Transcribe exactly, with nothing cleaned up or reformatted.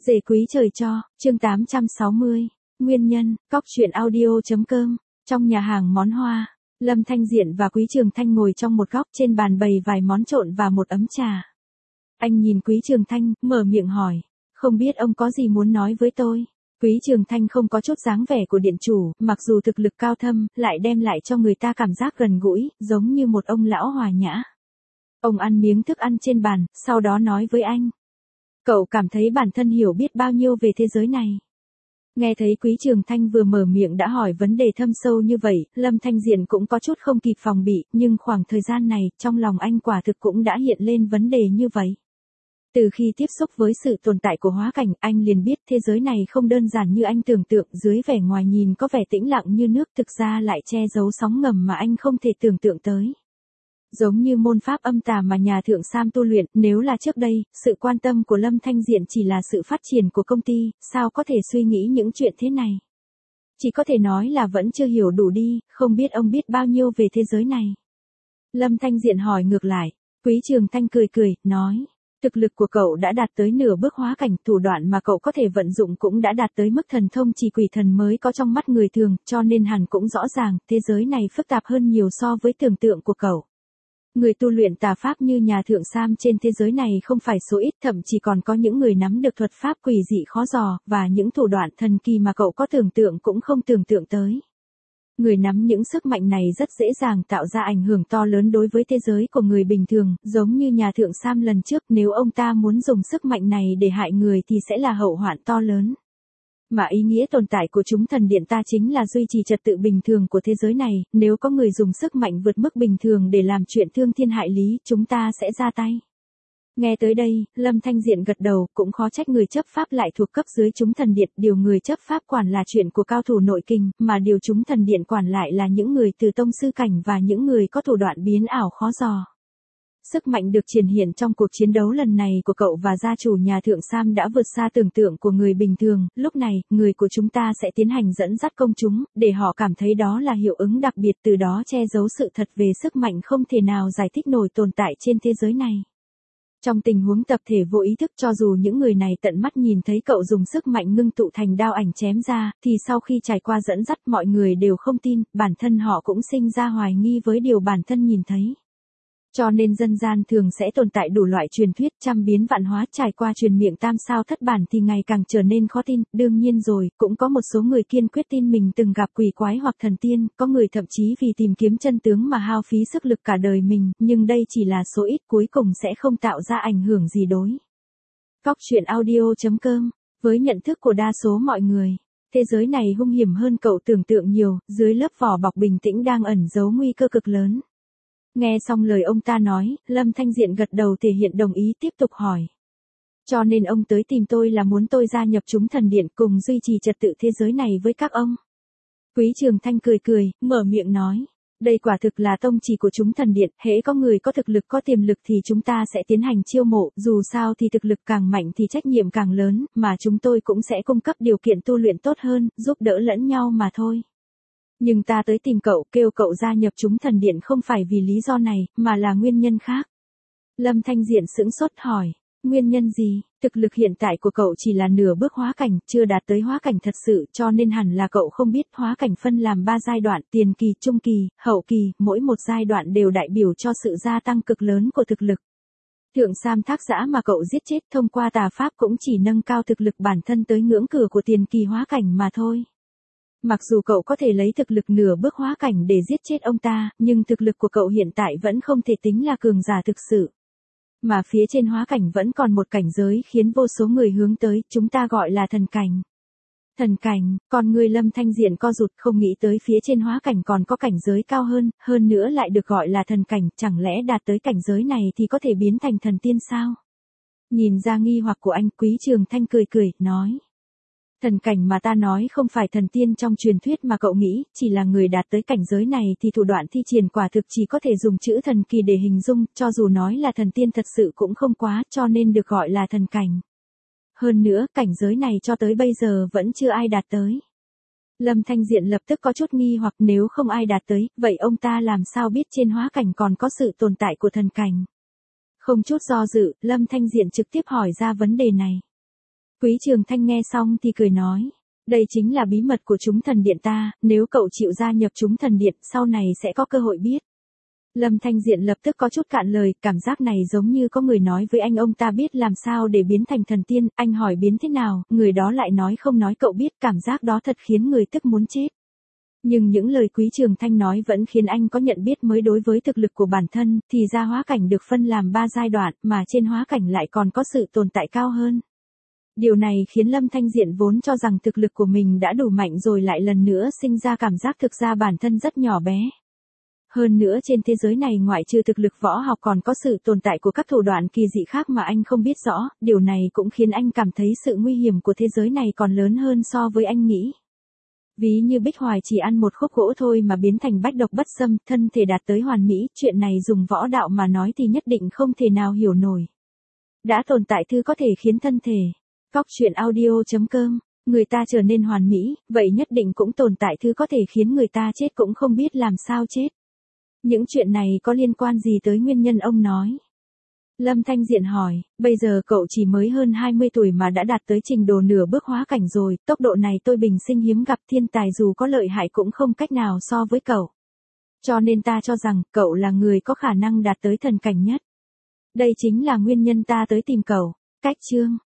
Dề quý trời cho, chương tám trăm sáu mươi. Nguyên nhân, cóc truyện audio.com. Trong nhà hàng món hoa, Lâm Thanh Diện và Quý Trường Thanh ngồi trong một góc, trên bàn bày vài món trộn và một ấm trà. Anh nhìn Quý Trường Thanh, mở miệng hỏi, không biết ông có gì muốn nói với tôi? Quý Trường Thanh không có chút dáng vẻ của điện chủ, mặc dù thực lực cao thâm, lại đem lại cho người ta cảm giác gần gũi, giống như một ông lão hòa nhã. Ông ăn miếng thức ăn trên bàn, sau đó nói với anh. Cậu cảm thấy bản thân hiểu biết bao nhiêu về thế giới này? Nghe thấy Quý Trường Thanh vừa mở miệng đã hỏi vấn đề thâm sâu như vậy, Lâm Thanh Diện cũng có chút không kịp phòng bị, nhưng khoảng thời gian này, trong lòng anh quả thực cũng đã hiện lên vấn đề như vậy. Từ khi tiếp xúc với sự tồn tại của hóa cảnh, anh liền biết thế giới này không đơn giản như anh tưởng tượng, dưới vẻ ngoài nhìn có vẻ tĩnh lặng như nước, thực ra lại che giấu sóng ngầm mà anh không thể tưởng tượng tới. Giống như môn pháp âm tà mà nhà thượng Sam tu luyện, nếu là trước đây, sự quan tâm của Lâm Thanh Diện chỉ là sự phát triển của công ty, sao có thể suy nghĩ những chuyện thế này? Chỉ có thể nói là vẫn chưa hiểu đủ đi, không biết ông biết bao nhiêu về thế giới này. Lâm Thanh Diện hỏi ngược lại, Quý Trường Thanh cười cười, nói, thực lực của cậu đã đạt tới nửa bước hóa cảnh, thủ đoạn mà cậu có thể vận dụng cũng đã đạt tới mức thần thông chỉ quỷ thần mới có trong mắt người thường, cho nên hẳn cũng rõ ràng, thế giới này phức tạp hơn nhiều so với tưởng tượng của cậu. Người tu luyện tà pháp như nhà thượng Sam trên thế giới này không phải số ít, thậm chí còn có những người nắm được thuật pháp quỷ dị khó dò, và những thủ đoạn thần kỳ mà cậu có tưởng tượng cũng không tưởng tượng tới. Người nắm những sức mạnh này rất dễ dàng tạo ra ảnh hưởng to lớn đối với thế giới của người bình thường, giống như nhà thượng Sam lần trước, nếu ông ta muốn dùng sức mạnh này để hại người thì sẽ là hậu hoạn to lớn. Mà ý nghĩa tồn tại của chúng thần điện ta chính là duy trì trật tự bình thường của thế giới này, nếu có người dùng sức mạnh vượt mức bình thường để làm chuyện thương thiên hại lý, chúng ta sẽ ra tay. Nghe tới đây, Lâm Thanh Diện gật đầu, cũng khó trách người chấp pháp lại thuộc cấp dưới chúng thần điện, điều người chấp pháp quản là chuyện của cao thủ nội kinh, mà điều chúng thần điện quản lại là những người từ tông sư cảnh và những người có thủ đoạn biến ảo khó dò. Sức mạnh được triển hiện trong cuộc chiến đấu lần này của cậu và gia chủ nhà thượng Sam đã vượt xa tưởng tượng của người bình thường, lúc này, người của chúng ta sẽ tiến hành dẫn dắt công chúng, để họ cảm thấy đó là hiệu ứng đặc biệt, từ đó che giấu sự thật về sức mạnh không thể nào giải thích nổi tồn tại trên thế giới này. Trong tình huống tập thể vô ý thức, cho dù những người này tận mắt nhìn thấy cậu dùng sức mạnh ngưng tụ thành đao ảnh chém ra, thì sau khi trải qua dẫn dắt mọi người đều không tin, bản thân họ cũng sinh ra hoài nghi với điều bản thân nhìn thấy. Cho nên dân gian thường sẽ tồn tại đủ loại truyền thuyết trăm biến vạn hóa, trải qua truyền miệng tam sao thất bản thì ngày càng trở nên khó tin. Đương nhiên rồi, cũng có một số người kiên quyết tin mình từng gặp quỷ quái hoặc thần tiên, có người thậm chí vì tìm kiếm chân tướng mà hao phí sức lực cả đời mình, nhưng đây chỉ là số ít, cuối cùng sẽ không tạo ra ảnh hưởng gì đối. Cóc truyện audio.com. Với nhận thức của đa số mọi người, thế giới này hung hiểm hơn cậu tưởng tượng nhiều, dưới lớp vỏ bọc bình tĩnh đang ẩn giấu nguy cơ cực lớn. Nghe xong lời ông ta nói, Lâm Thanh Diện gật đầu thể hiện đồng ý, tiếp tục hỏi. Cho nên ông tới tìm tôi là muốn tôi gia nhập chúng thần điện cùng duy trì trật tự thế giới này với các ông. Quý Trường Thanh cười cười, mở miệng nói. Đây quả thực là tông chỉ của chúng thần điện, hễ có người có thực lực có tiềm lực thì chúng ta sẽ tiến hành chiêu mộ, dù sao thì thực lực càng mạnh thì trách nhiệm càng lớn, mà chúng tôi cũng sẽ cung cấp điều kiện tu luyện tốt hơn, giúp đỡ lẫn nhau mà thôi. Nhưng ta tới tìm cậu, kêu cậu gia nhập chúng thần điện không phải vì lý do này, mà là nguyên nhân khác. Lâm Thanh Diện sững sốt hỏi, nguyên nhân gì? Thực lực hiện tại của cậu chỉ là nửa bước hóa cảnh, chưa đạt tới hóa cảnh thật sự, cho nên hẳn là cậu không biết hóa cảnh phân làm ba giai đoạn, tiền kỳ, trung kỳ, hậu kỳ, mỗi một giai đoạn đều đại biểu cho sự gia tăng cực lớn của thực lực. Thượng Sam thác dã mà cậu giết chết thông qua tà pháp cũng chỉ nâng cao thực lực bản thân tới ngưỡng cửa của tiền kỳ hóa cảnh mà thôi. Mặc dù cậu có thể lấy thực lực nửa bước hóa cảnh để giết chết ông ta, nhưng thực lực của cậu hiện tại vẫn không thể tính là cường giả thực sự. Mà phía trên hóa cảnh vẫn còn một cảnh giới khiến vô số người hướng tới, chúng ta gọi là thần cảnh. Thần cảnh, còn người Lâm Thanh Diện co rụt, không nghĩ tới phía trên hóa cảnh còn có cảnh giới cao hơn, hơn nữa lại được gọi là thần cảnh, chẳng lẽ đạt tới cảnh giới này thì có thể biến thành thần tiên sao? Nhìn ra nghi hoặc của anh, Quý Trường Thanh cười cười, nói. Thần cảnh mà ta nói không phải thần tiên trong truyền thuyết mà cậu nghĩ, chỉ là người đạt tới cảnh giới này thì thủ đoạn thi triển quả thực chỉ có thể dùng chữ thần kỳ để hình dung, cho dù nói là thần tiên thật sự cũng không quá, cho nên được gọi là thần cảnh. Hơn nữa, cảnh giới này cho tới bây giờ vẫn chưa ai đạt tới. Lâm Thanh Diện lập tức có chút nghi hoặc, nếu không ai đạt tới, vậy ông ta làm sao biết trên hóa cảnh còn có sự tồn tại của thần cảnh? Không chút do dự, Lâm Thanh Diện trực tiếp hỏi ra vấn đề này. Quý Trường Thanh nghe xong thì cười nói. Đây chính là bí mật của chúng thần điện ta, nếu cậu chịu gia nhập chúng thần điện, sau này sẽ có cơ hội biết. Lâm Thanh Diện lập tức có chút cạn lời, cảm giác này giống như có người nói với anh ông ta biết làm sao để biến thành thần tiên, anh hỏi biến thế nào, người đó lại nói không nói cậu biết, cảm giác đó thật khiến người tức muốn chết. Nhưng những lời Quý Trường Thanh nói vẫn khiến anh có nhận biết mới đối với thực lực của bản thân, thì ra hóa cảnh được phân làm ba giai đoạn, mà trên hóa cảnh lại còn có sự tồn tại cao hơn. Điều này khiến Lâm Thanh Diện vốn cho rằng thực lực của mình đã đủ mạnh rồi lại lần nữa sinh ra cảm giác thực ra bản thân rất nhỏ bé. Hơn nữa trên thế giới này ngoại trừ thực lực võ học còn có sự tồn tại của các thủ đoạn kỳ dị khác mà anh không biết rõ, điều này cũng khiến anh cảm thấy sự nguy hiểm của thế giới này còn lớn hơn so với anh nghĩ. Ví như Bích Hoài chỉ ăn một khúc gỗ thôi mà biến thành bách độc bất xâm, thân thể đạt tới hoàn mỹ, chuyện này dùng võ đạo mà nói thì nhất định không thể nào hiểu nổi. Đã tồn tại thứ có thể khiến thân thể, Cóc truyện audio chấm com, người ta trở nên hoàn mỹ, vậy nhất định cũng tồn tại thứ có thể khiến người ta chết cũng không biết làm sao chết. Những chuyện này có liên quan gì tới nguyên nhân ông nói? Lâm Thanh Diện hỏi, bây giờ cậu chỉ mới hơn hai mươi tuổi mà đã đạt tới trình độ nửa bước hóa cảnh rồi, tốc độ này tôi bình sinh hiếm gặp, thiên tài dù có lợi hại cũng không cách nào so với cậu. Cho nên ta cho rằng, cậu là người có khả năng đạt tới thần cảnh nhất. Đây chính là nguyên nhân ta tới tìm cậu. Cách chương